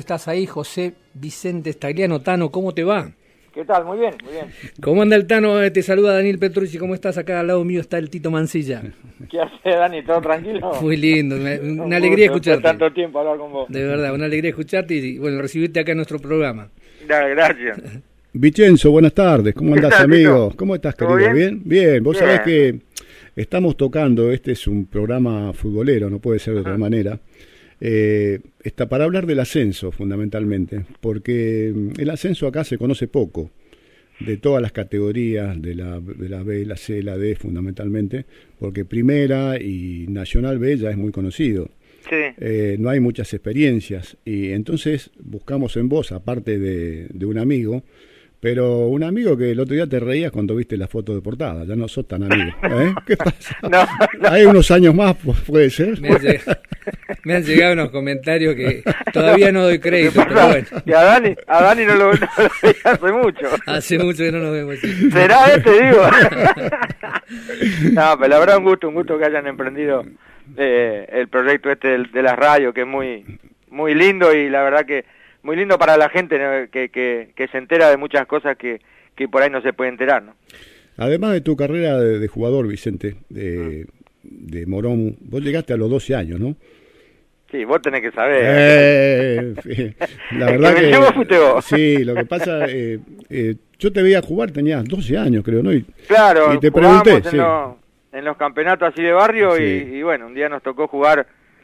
estás ahí? José Vicente Stagliano. Tano, ¿cómo te va? ¿Qué tal? Muy bien, muy bien. ¿Cómo anda el Tano? Te saluda Daniel Petrucci. ¿Cómo estás? Acá al lado mío está el Tito Mancilla. ¿Qué haces, Dani? ¿Todo tranquilo? Muy lindo, una alegría escucharte. Tanto tiempo hablar con vos. De verdad, una alegría escucharte y bueno, recibirte acá en nuestro programa. Dale, gracias. Vicenzo, buenas tardes. ¿Cómo andás, amigo? ¿Cómo estás, querido? ¿Todo ¿Bien? Bien. Vos Bien. sabés que estamos tocando, este es un programa futbolero, no puede ser de otra manera. Está para hablar del ascenso, fundamentalmente, porque el ascenso acá se conoce poco, de todas las categorías, de la B, la C, la D, fundamentalmente, porque Primera y Nacional B ya es muy conocido. Sí. No hay muchas experiencias, y entonces buscamos en vos, aparte de un amigo, pero un amigo que el otro día te reías cuando viste la foto de portada, ya no sos tan amigo. ¿Qué pasa? No. Hay unos años más, puede ser. Me han llegado unos comentarios que todavía no doy crédito, pero bueno. Y a Dani no lo veía hace mucho. Hace mucho que no nos vemos. ¿Será digo? No, pero la verdad un gusto que hayan emprendido el proyecto de las radios, que es muy lindo, y la verdad que muy lindo para la gente, ¿no? que se entera de muchas cosas que por ahí no se puede enterar, ¿no? Además de tu carrera de jugador, Vicente, de Morón, vos llegaste a los 12 años, ¿no? Sí, vos tenés que saber. La verdad que vos fuiste vos. Sí, lo que pasa, yo te veía jugar, tenías 12 años, creo, ¿no? Claro, y te pregunté, en los campeonatos así de barrio, sí. y bueno, un día nos tocó jugar,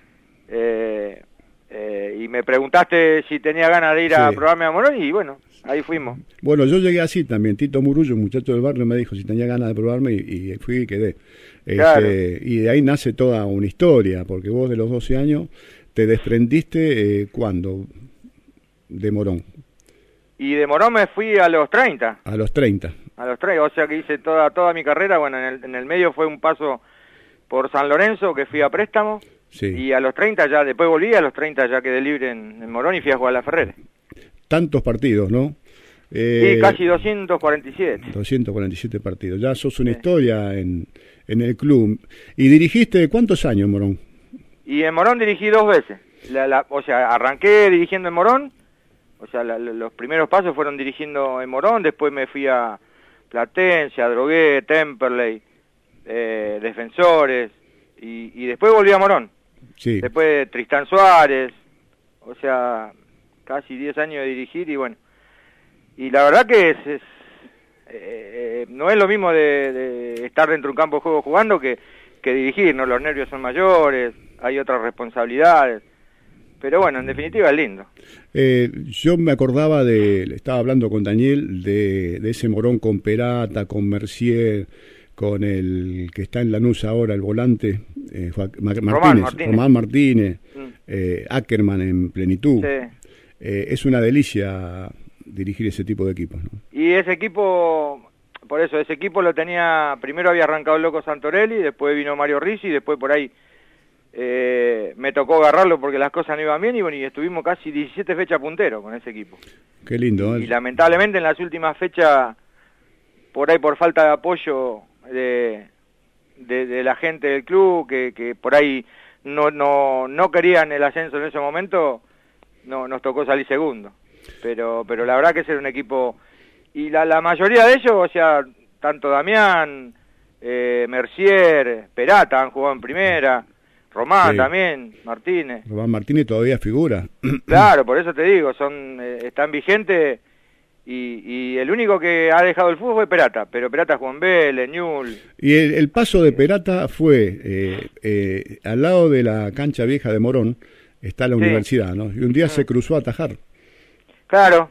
y me preguntaste si tenía ganas de ir a probarme a Morón, y bueno, ahí fuimos. Bueno, yo llegué así también. Tito Murullo, un muchacho del barrio, me dijo si tenía ganas de probarme y fui y quedé. Claro. Y de ahí nace toda una historia, porque vos de los 12 años te desprendiste, ¿cuándo? De Morón. Y de Morón me fui a los 30. A los 30. A los 30, o sea que hice toda mi carrera. Bueno, en el medio fue un paso por San Lorenzo, que fui a préstamo. Sí. Y a los 30 ya, después volví, a los 30 ya quedé libre en Morón y fui a jugar a la Ferrere. Tantos partidos, ¿no? Sí, casi 247. 247 partidos. Ya sos una historia en el club. ¿Y dirigiste cuántos años en Morón? Y en Morón dirigí 2 veces. O sea, arranqué dirigiendo en Morón. O sea, los primeros pasos fueron dirigiendo en Morón. Después me fui a Platense, a Drogué, Temperley, Defensores. Y después volví a Morón. Sí. Después Tristán Suárez. O sea, casi 10 años de dirigir y bueno. Y la verdad que no es lo mismo de estar dentro de un campo de juego jugando que dirigir, ¿no? Los nervios son mayores, hay otras responsabilidades. Pero bueno, en definitiva es lindo. Yo me acordaba estaba hablando con Daniel de ese Morón con Perata, con Mercier, con el que está en Lanús ahora, el volante, Román Martínez, Ackerman en plenitud. Sí. Es una delicia dirigir ese tipo de equipos, ¿no? Y ese equipo, por eso, ese equipo lo tenía, primero había arrancado el Loco Santorelli, después vino Mario Ricci, después por ahí me tocó agarrarlo porque las cosas no iban bien, y bueno, y estuvimos casi 17 fechas punteros con ese equipo. Qué lindo, ¿eh? Y lamentablemente en las últimas fechas, por ahí por falta de apoyo de la gente del club, que por ahí no querían el ascenso en ese momento, nos tocó salir segundo. Pero la verdad que ese era un equipo, y la mayoría de ellos, o sea, tanto Damián, Mercier, Perata han jugado en primera, Román también, Martínez. Román Martínez todavía figura. Claro, por eso te digo, están vigentes, y el único que ha dejado el fútbol fue Perata, pero Perata jugó en Vélez, Ñul. Y el paso de Perata fue al lado de la cancha vieja de Morón, está la universidad, ¿no? Y un día se cruzó a atajar. Claro.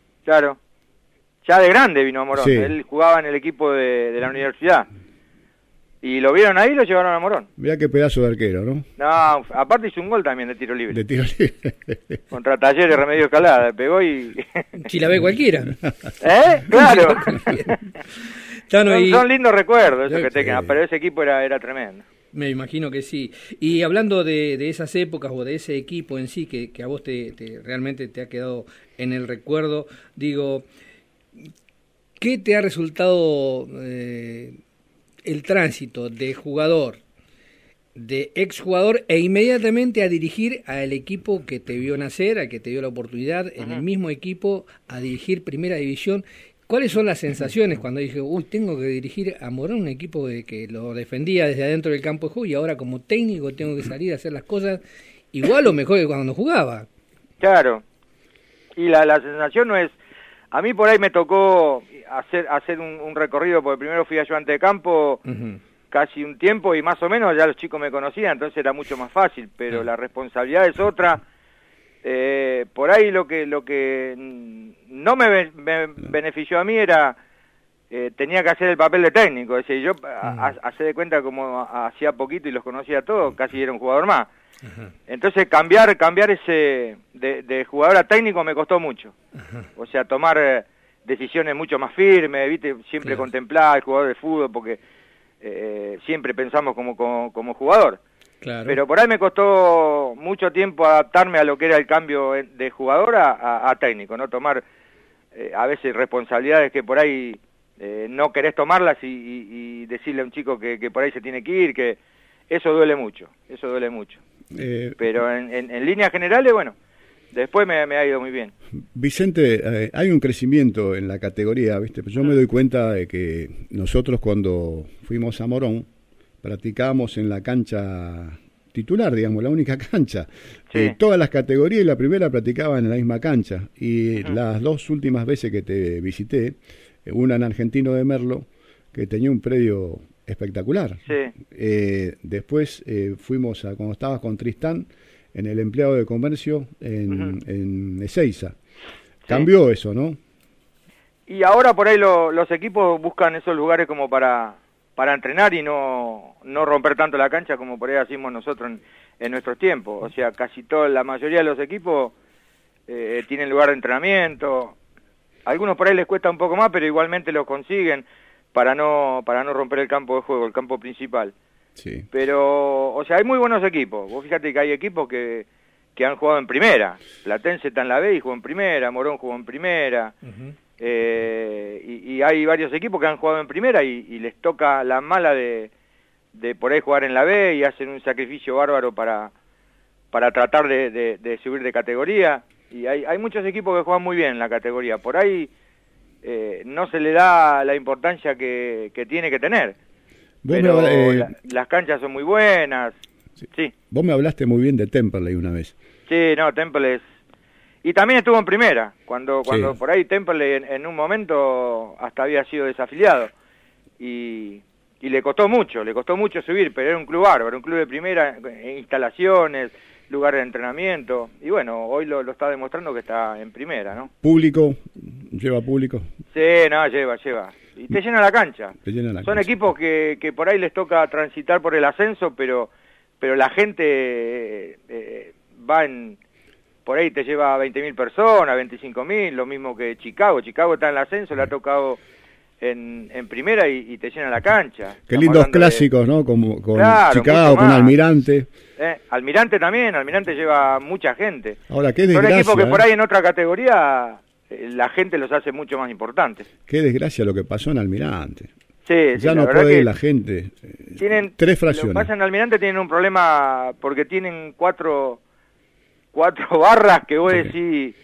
Ya de grande vino a Morón. Sí. Él jugaba en el equipo de la universidad. Y lo vieron ahí y lo llevaron a Morón. Mirá qué pedazo de arquero, ¿no? No, aparte hizo un gol también de tiro libre. De tiro libre. Contra Talleres Remedio Escalada. Pegó y... Si la ve cualquiera. Claro. Son lindos recuerdos esos que te quedan, pero ese equipo era tremendo. Me imagino que sí. Y hablando de esas épocas o de ese equipo en sí que a vos realmente te ha quedado en el recuerdo, digo, ¿qué te ha resultado el tránsito de jugador de exjugador e inmediatamente a dirigir al equipo que te vio nacer, al que te dio la oportunidad, en el mismo equipo, a dirigir Primera División. ¿Cuáles son las sensaciones cuando dije, tengo que dirigir a Morón, un equipo que lo defendía desde adentro del campo de juego, y ahora como técnico tengo que salir a hacer las cosas igual o mejor que cuando jugaba? Claro, y la sensación no es... A mí por ahí me tocó hacer un recorrido, porque primero fui ayudante de campo casi un tiempo y más o menos ya los chicos me conocían, entonces era mucho más fácil, pero la responsabilidad es otra. Por ahí lo que no me benefició a mí era... tenía que hacer el papel de técnico, es decir, yo hace de cuenta como hacía poquito y los conocía a todos, casi era un jugador más. Entonces cambiar ese de jugador a técnico me costó mucho. O sea, tomar decisiones mucho más firmes, ¿viste? Siempre contemplar al jugador de fútbol porque siempre pensamos como jugador. Claro. Pero por ahí me costó mucho tiempo adaptarme a lo que era el cambio de jugador a técnico, ¿no? Tomar a veces responsabilidades que por ahí no querés tomarlas y decirle a un chico que por ahí se tiene que ir, que eso duele mucho. Pero en líneas generales, bueno, después me ha ido muy bien. Vicente, hay un crecimiento en la categoría, ¿viste? Yo me doy cuenta de que nosotros cuando fuimos a Morón practicábamos en la cancha titular, digamos, la única cancha. Sí. Todas las categorías y la primera practicaban en la misma cancha. Y las dos últimas veces que te visité, una en Argentino de Merlo, que tenía un predio espectacular. Sí. Después fuimos cuando estabas con Tristán, en el empleado de comercio en Ezeiza. Cambió eso, ¿no? Y ahora por ahí los equipos buscan esos lugares como para entrenar y no romper tanto la cancha como por ahí hacemos nosotros en nuestros tiempos. O sea, casi la mayoría de los equipos tienen lugar de entrenamiento. Algunos por ahí les cuesta un poco más, pero igualmente lo consiguen para no romper el campo de juego, el campo principal. Sí. Pero, o sea, hay muy buenos equipos. Vos fíjate que hay equipos que han jugado en primera. Platense está en la B y jugó en primera, Morón jugó en primera. Y hay varios equipos que han jugado en primera y les toca la mala de por ahí jugar en la B y hacen un sacrificio bárbaro para tratar de subir de categoría. Y hay muchos equipos que juegan muy bien en la categoría. Por ahí no se le da la importancia que tiene que tener. Pero las canchas son muy buenas. Sí. Vos me hablaste muy bien de Temperley una vez. Sí, no, Temperley y también estuvo en primera, cuando por ahí Temperley en un momento hasta había sido desafiliado. Y le costó mucho subir, pero era un club bárbaro, un club de primera, instalaciones, lugar de entrenamiento, y bueno, hoy lo está demostrando que está en primera, ¿no? ¿Público? ¿Lleva público? Sí, no, lleva. Y te llena la cancha. Son equipos que por ahí les toca transitar por el ascenso, pero la gente va por ahí te lleva 20.000 personas, 25.000, lo mismo que Chicago. Chicago está en el ascenso, le ha tocado en primera y te llena la cancha. Qué lindos clásicos, ¿no? Con Chicago, con Almirante. Almirante también, Almirante lleva mucha gente. Ahora, qué desgracia. Son equipos que por ahí en otra categoría la gente los hace mucho más importantes. Qué desgracia lo que pasó en Almirante. Sí, ya no puede ir la gente. Tienen 3 fracciones. Lo que pasa en Almirante tienen un problema porque tienen cuatro barras que vos decís,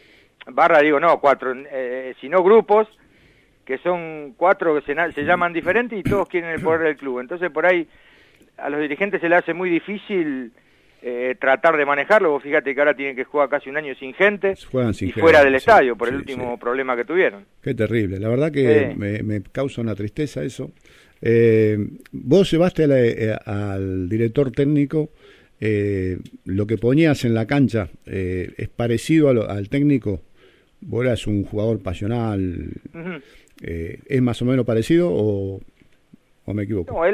sino grupos, que son 4 que se llaman diferentes y todos quieren el poder del club. Entonces por ahí a los dirigentes se les hace muy difícil tratar de manejarlo. Vos fíjate que ahora tienen que jugar casi un año sin gente y fuera del estadio por el último problema que tuvieron. Qué terrible, la verdad que me causa una tristeza eso. Vos llevaste al director técnico, lo que ponías en la cancha es parecido al técnico. Vos eras un jugador pasional. ¿Es más o menos parecido o me equivoco? No,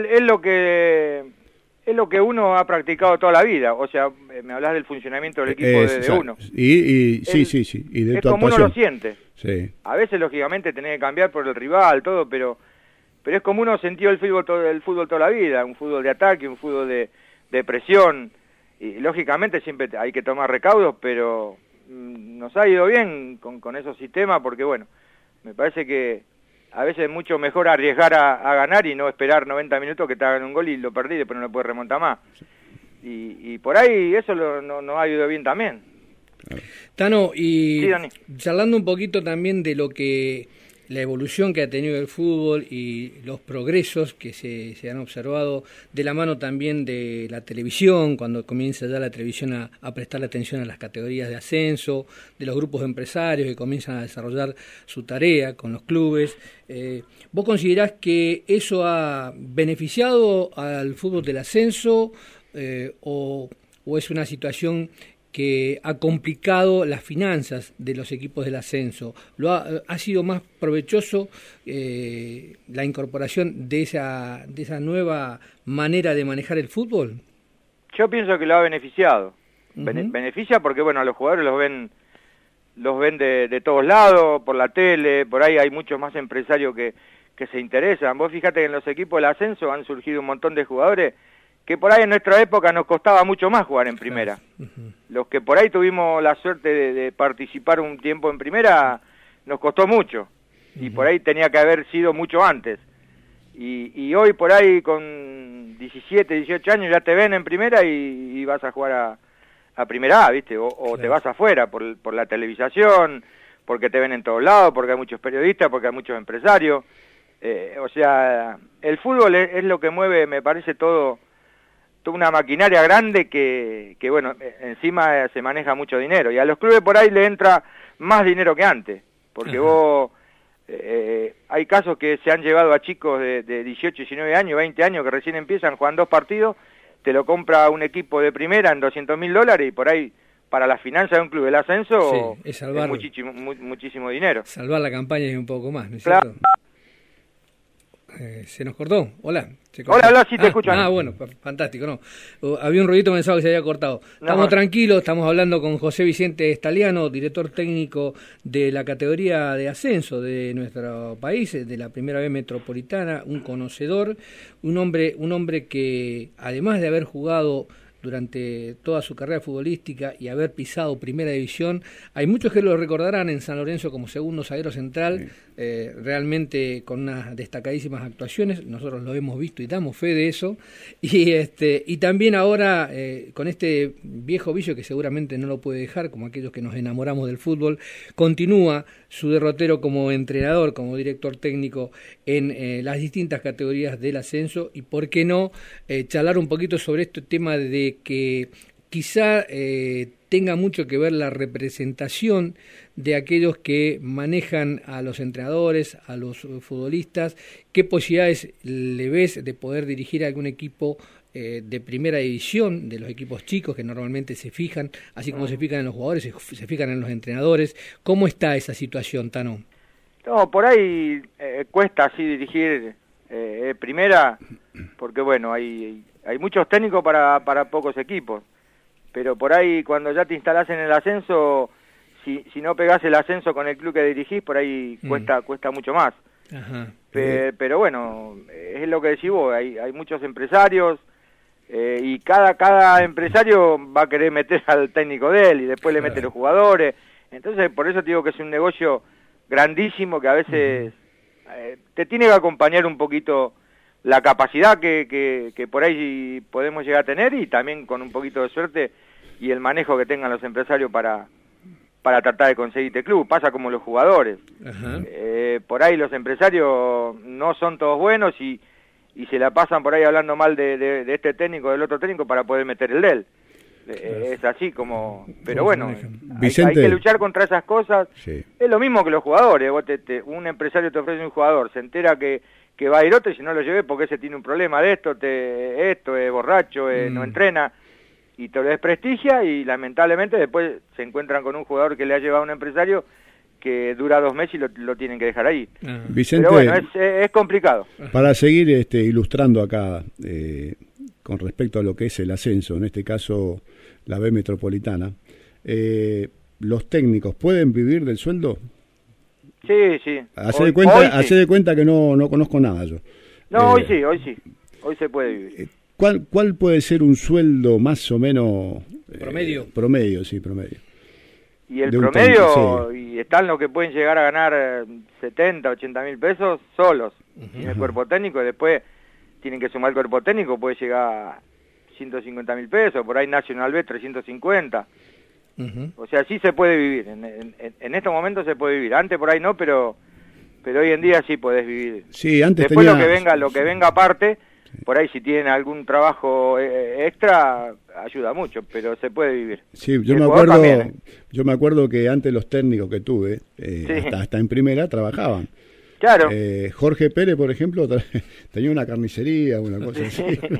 es lo que uno ha practicado toda la vida. O sea, me hablas del funcionamiento del equipo de uno. Sí. Y de es como uno lo siente. Sí. A veces, lógicamente, tenés que cambiar por el rival, todo, pero es como uno sintió el fútbol toda la vida. Un fútbol de ataque, un fútbol de presión. Y lógicamente siempre hay que tomar recaudos, pero nos ha ido bien con esos sistemas porque, bueno, me parece que a veces es mucho mejor arriesgar a ganar y no esperar 90 minutos que te hagan un gol y lo perdí y después no lo puedes remontar más. y por ahí eso nos ha ido bien también. Tano, y Sí, Dani. charlando un poquito también de lo que la evolución que ha tenido el fútbol y los progresos que se han observado de la mano también de la televisión, cuando comienza ya la televisión a prestarle atención a las categorías de ascenso, de los grupos de empresarios que comienzan a desarrollar su tarea con los clubes. ¿Vos considerás que eso ha beneficiado al fútbol del ascenso o es una situación que ha complicado las finanzas de los equipos del ascenso? ¿Ha sido más provechoso la incorporación de esa nueva manera de manejar el fútbol? Yo pienso que lo ha beneficiado. Beneficia porque, bueno, a los jugadores los ven de todos lados, por la tele, por ahí hay muchos más empresarios que se interesan. Vos fíjate que en los equipos del ascenso han surgido un montón de jugadores que por ahí en nuestra época nos costaba mucho más jugar en primera. Los que por ahí tuvimos la suerte de participar un tiempo en primera, nos costó mucho, y por ahí tenía que haber sido mucho antes. Y hoy por ahí con 17, 18 años ya te ven en primera y vas a jugar a primera A, ¿viste? O claro, te vas afuera por la televisación, porque te ven en todos lados, porque hay muchos periodistas, porque hay muchos empresarios. O sea, el fútbol es lo que mueve, me parece, toda una maquinaria grande que bueno, encima se maneja mucho dinero, y a los clubes por ahí le entra más dinero que antes, porque vos, hay casos que se han llevado a chicos de 18, 19 años, 20 años que recién empiezan, juegan 2 partidos, te lo compra un equipo de primera en $200.000, y por ahí para las finanzas de un club del ascenso es muchísimo dinero. Salvar la campaña y un poco más, ¿no es claro. cierto? Se nos cortó. Hola. Hola, sí te escucho. Bueno, fantástico, no. Había un ruidito, pensaba que se había cortado. Estamos tranquilos, estamos hablando con José Vicente Estaliano, director técnico de la categoría de ascenso de nuestro país, de la Primera B Metropolitana, un conocedor, un hombre que, además de haber jugado durante toda su carrera futbolística y haber pisado Primera División, hay muchos que lo recordarán en San Lorenzo como segundo zaguero central, realmente con unas destacadísimas actuaciones. Nosotros lo hemos visto y damos fe de eso, y también ahora con este viejo vicio que seguramente no lo puede dejar, como aquellos que nos enamoramos del fútbol, continúa su derrotero como entrenador, como director técnico en las distintas categorías del ascenso. Y por qué no charlar un poquito sobre este tema de que quizá tenga mucho que ver la representación de aquellos que manejan a los entrenadores, a los futbolistas. ¿Qué posibilidades le ves de poder dirigir algún equipo de primera división, de los equipos chicos que normalmente se fijan, así como se fijan en los jugadores, se fijan en los entrenadores? ¿Cómo está esa situación, Tano? No, por ahí cuesta así dirigir primera, porque bueno, hay muchos técnicos para pocos equipos, pero por ahí cuando ya te instalás en el ascenso, si no pegás el ascenso con el club que dirigís, por ahí cuesta mucho más. Ajá. Pero bueno, es lo que decís vos, hay muchos empresarios, y cada empresario va a querer meter al técnico de él, y después le mete los jugadores. Entonces por eso te digo que es un negocio grandísimo, que a veces te tiene que acompañar un poquito la capacidad que por ahí podemos llegar a tener, y también con un poquito de suerte y el manejo que tengan los empresarios para tratar de conseguirte club. Pasa como los jugadores. Por ahí los empresarios no son todos buenos y se la pasan por ahí hablando mal de este técnico, del otro técnico, para poder meter el de él. Es así como... Pero bueno, hay que luchar contra esas cosas. Sí. Es lo mismo que los jugadores. Vos un empresario te ofrece un jugador, se entera que va a ir otro, y si no lo llevé porque ese tiene un problema de esto es borracho, no entrena, y te lo desprestigia, y lamentablemente después se encuentran con un jugador que le ha llevado a un empresario que dura 2 meses y lo tienen que dejar ahí. Vicente, pero bueno, es complicado. Para seguir ilustrando acá, con respecto a lo que es el ascenso, en este caso la B Metropolitana, ¿los técnicos pueden vivir del sueldo? Sí. Hacé de cuenta que no conozco nada yo. No, hoy sí. Hoy se puede vivir. ¿Cuál puede ser un sueldo más o menos? Promedio. Promedio. Y el promedio, y están los que pueden llegar a ganar 70, 80 mil pesos solos, sin el cuerpo técnico, y después tienen que sumar el cuerpo técnico, puede llegar a 150.000 pesos, por ahí Nacional B 350. O sea, sí se puede vivir, en estos momentos se puede vivir, antes por ahí no, pero hoy en día sí podés vivir. Sí, antes después tenía... lo que venga aparte, por ahí si tienen algún trabajo extra, ayuda mucho, pero se puede vivir. Sí, yo me acuerdo que antes los técnicos que tuve, hasta en primera, trabajaban. Claro. Jorge Pérez, por ejemplo, tenía una carnicería, una cosa así.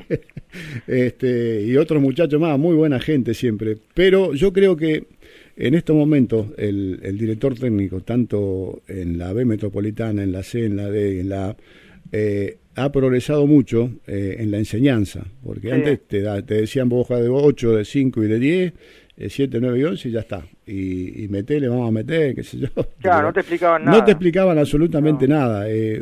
Y otros muchachos más, muy buena gente siempre. Pero yo creo que en estos momentos el director técnico, tanto en la B Metropolitana, en la C, en la D, en la A, ha progresado mucho en la enseñanza. Porque antes te decían vos hojas de 8, de 5 y de 10, 7, 9 y 11 y ya está. Y metele, vamos a meter, qué sé yo. Claro, no te explicaban nada. No te explicaban absolutamente nada.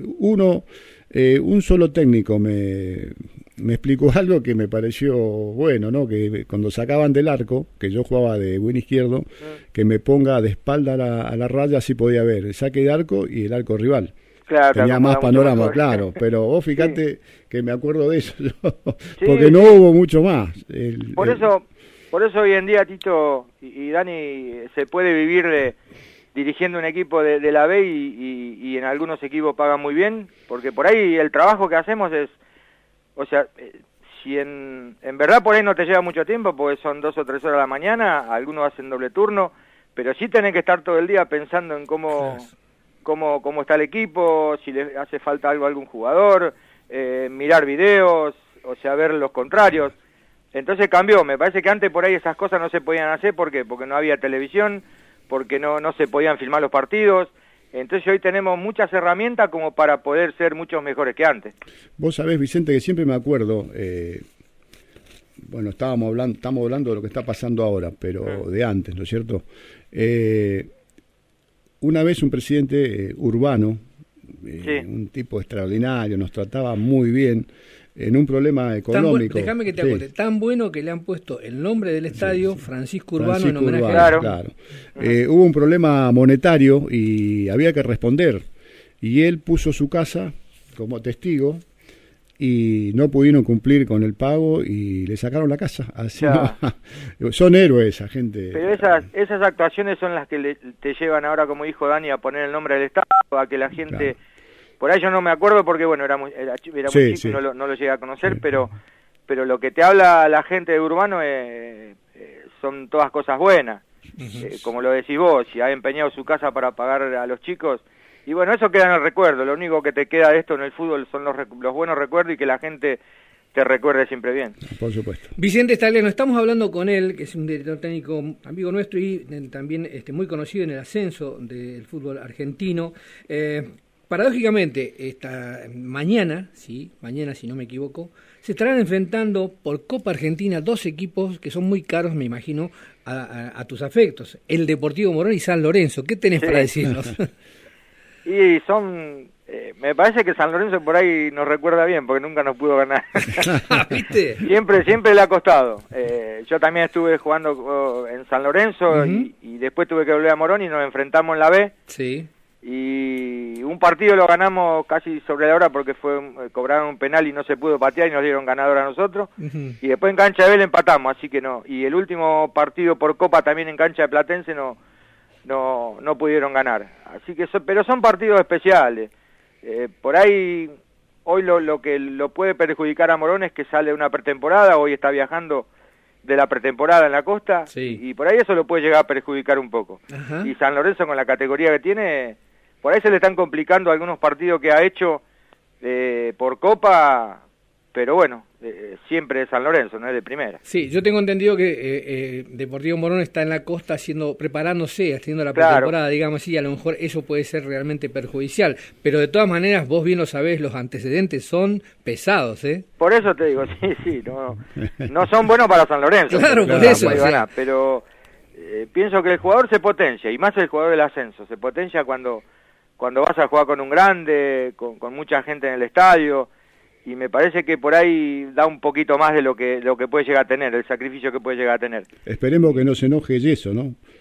Un solo técnico me explicó algo que me pareció bueno, ¿no? Que cuando sacaban del arco, que yo jugaba de buen izquierdo, que me ponga de espalda a la raya, así podía ver el saque de arco y el arco rival. Claro, tenía más panorama, claro, pero vos fíjate que me acuerdo de eso, porque no hubo mucho más. Por eso hoy en día, Tito y Dani, se puede vivir dirigiendo un equipo de la B y en algunos equipos pagan muy bien, porque por ahí el trabajo que hacemos es, o sea, si en verdad por ahí no te lleva mucho tiempo, porque son 2 o 3 horas a la mañana, algunos hacen doble turno, pero sí tenés que estar todo el día pensando en cómo está el equipo, si le hace falta algo a algún jugador, mirar videos, o sea, ver los contrarios. Entonces cambió, me parece que antes por ahí esas cosas no se podían hacer, ¿por qué? Porque no había televisión, porque no se podían filmar los partidos, entonces hoy tenemos muchas herramientas como para poder ser muchos mejores que antes. Vos sabés, Vicente, que siempre me acuerdo, bueno, estamos hablando de lo que está pasando ahora, pero de antes, ¿no es cierto? Una vez un presidente Urbano, un tipo extraordinario, nos trataba muy bien, en un problema económico. Déjame que te acote, tan bueno que le han puesto el nombre del estadio, Francisco Urbano, en homenaje a claro. Hubo un problema monetario y había que responder, y él puso su casa como testigo y no pudieron cumplir con el pago y le sacaron la casa. Así son héroes esa gente. Pero esas actuaciones son las que te llevan ahora, como dijo Dani, a poner el nombre del estadio, a que la gente... Por ahí yo no me acuerdo porque, bueno, era muy chico y no lo llegué a conocer, pero lo que te habla la gente de Urbano son todas cosas buenas. Como lo decís vos, si ha empeñado su casa para pagar a los chicos. Y bueno, eso queda en el recuerdo. Lo único que te queda de esto en el fútbol son los buenos recuerdos y que la gente te recuerde siempre bien. Por supuesto. Vicente Stagliano, estamos hablando con él, que es un director técnico amigo nuestro y también muy conocido en el ascenso del fútbol argentino. Paradójicamente, mañana, si no me equivoco, se estarán enfrentando por Copa Argentina 2 equipos que son muy caros, me imagino, a tus afectos, el Deportivo Morón y San Lorenzo. ¿Qué tenés para decirnos? Y me parece que San Lorenzo por ahí nos recuerda bien, porque nunca nos pudo ganar. ¿Viste? Siempre le ha costado. Yo también estuve jugando en San Lorenzo y después tuve que volver a Morón y nos enfrentamos en la B. Sí. Y un partido lo ganamos casi sobre la hora porque cobraron un penal y no se pudo patear y nos dieron ganador a nosotros. Y después en cancha de Vélez empatamos, así que no. Y el último partido por Copa también en cancha de Platense no pudieron ganar. Así que pero son partidos especiales. Por ahí hoy lo que lo puede perjudicar a Morón es que sale una pretemporada, hoy está viajando de la pretemporada en la costa, y por ahí eso lo puede llegar a perjudicar un poco. Y San Lorenzo, con la categoría que tiene, por ahí se le están complicando algunos partidos que ha hecho por Copa, pero bueno, siempre es San Lorenzo, no es de primera. Sí, yo tengo entendido que Deportivo Morón está en la costa preparándose, haciendo la pretemporada, digamos así, y a lo mejor eso puede ser realmente perjudicial, pero de todas maneras, vos bien lo sabés, los antecedentes son pesados, ¿eh? Por eso te digo, no son buenos para San Lorenzo. Claro, por eso. Pero pienso que el jugador se potencia, y más el jugador del ascenso, se potencia cuando vas a jugar con un grande, con mucha gente en el estadio, y me parece que por ahí da un poquito más de lo que puede llegar a tener, el sacrificio que puede llegar a tener. Esperemos que no se enoje Yeso, ¿no?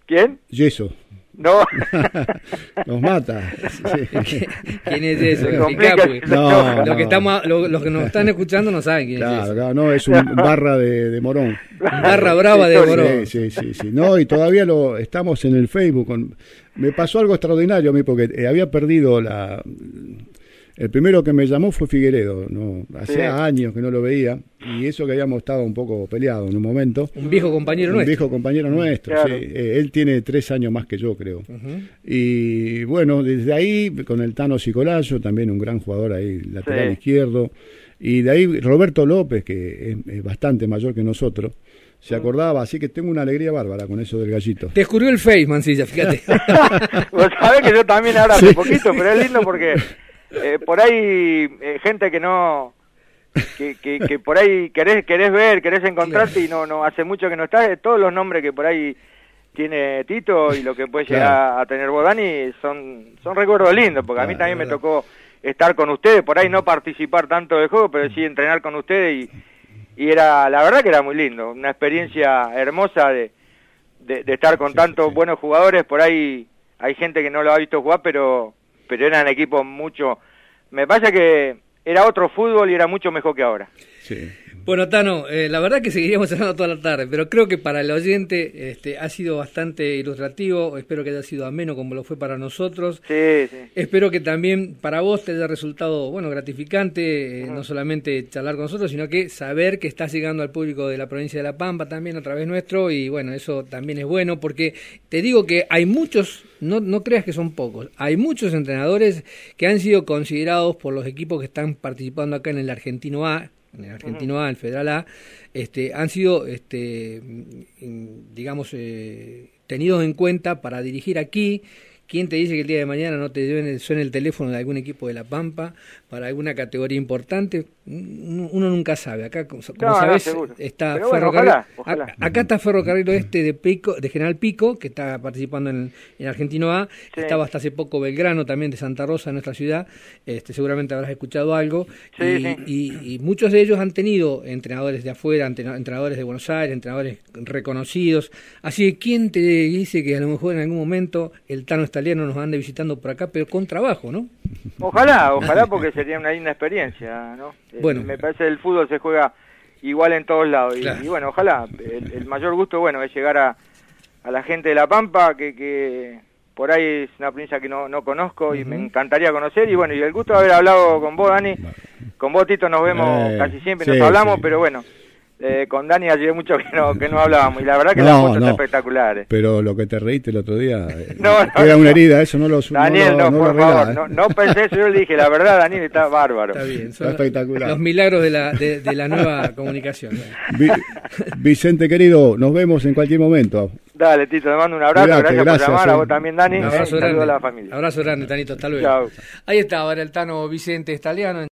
¿Quién? Yeso. No. Nos mata. Sí. ¿Quién es eso? No, los que nos están escuchando no saben quién es eso. Claro, no, es un barra de Morón. Barra brava de Morón. Sí. No, y todavía estamos en el Facebook. Me pasó algo extraordinario a mí porque había perdido el primero que me llamó fue Figueredo, ¿no? Hacía años que no lo veía, y eso que habíamos estado un poco peleados en un momento. Un viejo compañero nuestro. Claro. Sí. Él tiene 3 años más que yo, creo. Y bueno, desde ahí, con el Tano Cicolayo, también un gran jugador ahí, lateral izquierdo. Y de ahí Roberto López, que es bastante mayor que nosotros, se acordaba, así que tengo una alegría bárbara con eso del Gallito. Te descubrió el Face, Mancilla, fíjate. Vos sabés que yo también ahora hace poquito, pero es lindo porque por ahí gente que no que por ahí querés ver, querés encontrarte, claro. Y no hace mucho que no estás, todos los nombres que por ahí tiene Tito y lo que puede llegar a tener vos, Dani, son recuerdos lindos, porque a mí también me tocó estar con ustedes, por ahí no participar tanto del juego, pero sí entrenar con ustedes y era, la verdad que era muy lindo, una experiencia hermosa de estar con tantos buenos jugadores. Por ahí hay gente que no lo ha visto jugar, pero eran equipos mucho, me parece que era otro fútbol y era mucho mejor que ahora. Sí. Bueno, Tano, la verdad que seguiríamos hablando toda la tarde, pero creo que para el oyente ha sido bastante ilustrativo, espero que haya sido ameno como lo fue para nosotros. Sí. Espero que también para vos te haya resultado, gratificante, no solamente charlar con nosotros, sino que saber que estás llegando al público de la provincia de La Pampa también a través nuestro, y bueno, eso también es bueno, porque te digo que hay muchos, no creas que son pocos, hay muchos entrenadores que han sido considerados por los equipos que están participando acá en el Argentino A, el Federal A, han sido, tenidos en cuenta para dirigir aquí. ¿Quién te dice que el día de mañana no te suene el teléfono de algún equipo de La Pampa para alguna categoría importante? Uno nunca sabe. Acá, como sabes, está Ferrocarril. Ojalá. Acá está Ferrocarril Oeste de General Pico, que está participando en Argentino A. Sí. Estaba hasta hace poco Belgrano, también de Santa Rosa, en nuestra ciudad. Seguramente habrás escuchado algo. Sí. Y muchos de ellos han tenido entrenadores de afuera, entrenadores de Buenos Aires, entrenadores reconocidos. Así que, ¿quién te dice que a lo mejor en algún momento el Tano Italiano nos ande visitando por acá, pero con trabajo, ¿no? Ojalá, porque sería una linda experiencia, ¿no? Bueno, me parece que el fútbol se juega igual en todos lados, claro. Y bueno, ojalá, el mayor gusto, es llegar a la gente de La Pampa, que por ahí es una provincia que no conozco y me encantaría conocer, y bueno, y el gusto de haber hablado con vos, Dani, con vos, Tito, nos vemos casi siempre, nos hablamos, pero bueno. Con Dani hace mucho que no hablábamos, y la verdad que las fotos son espectaculares. Pero lo que te reíste el otro día era una herida, eso no lo Daniel, por favor, no pensé eso, yo le dije, la verdad, Daniel está bárbaro. Está bien, está espectacular. Los milagros de la nueva comunicación. Vicente querido, nos vemos en cualquier momento. Dale, Tito, te mando un abrazo, gracias por llamar, a vos también, Dani. Un abrazo grande. A la familia. Abrazo grande, Tanito, hasta luego. Chao. Ahí está ahora el Tano Vicente Italiano.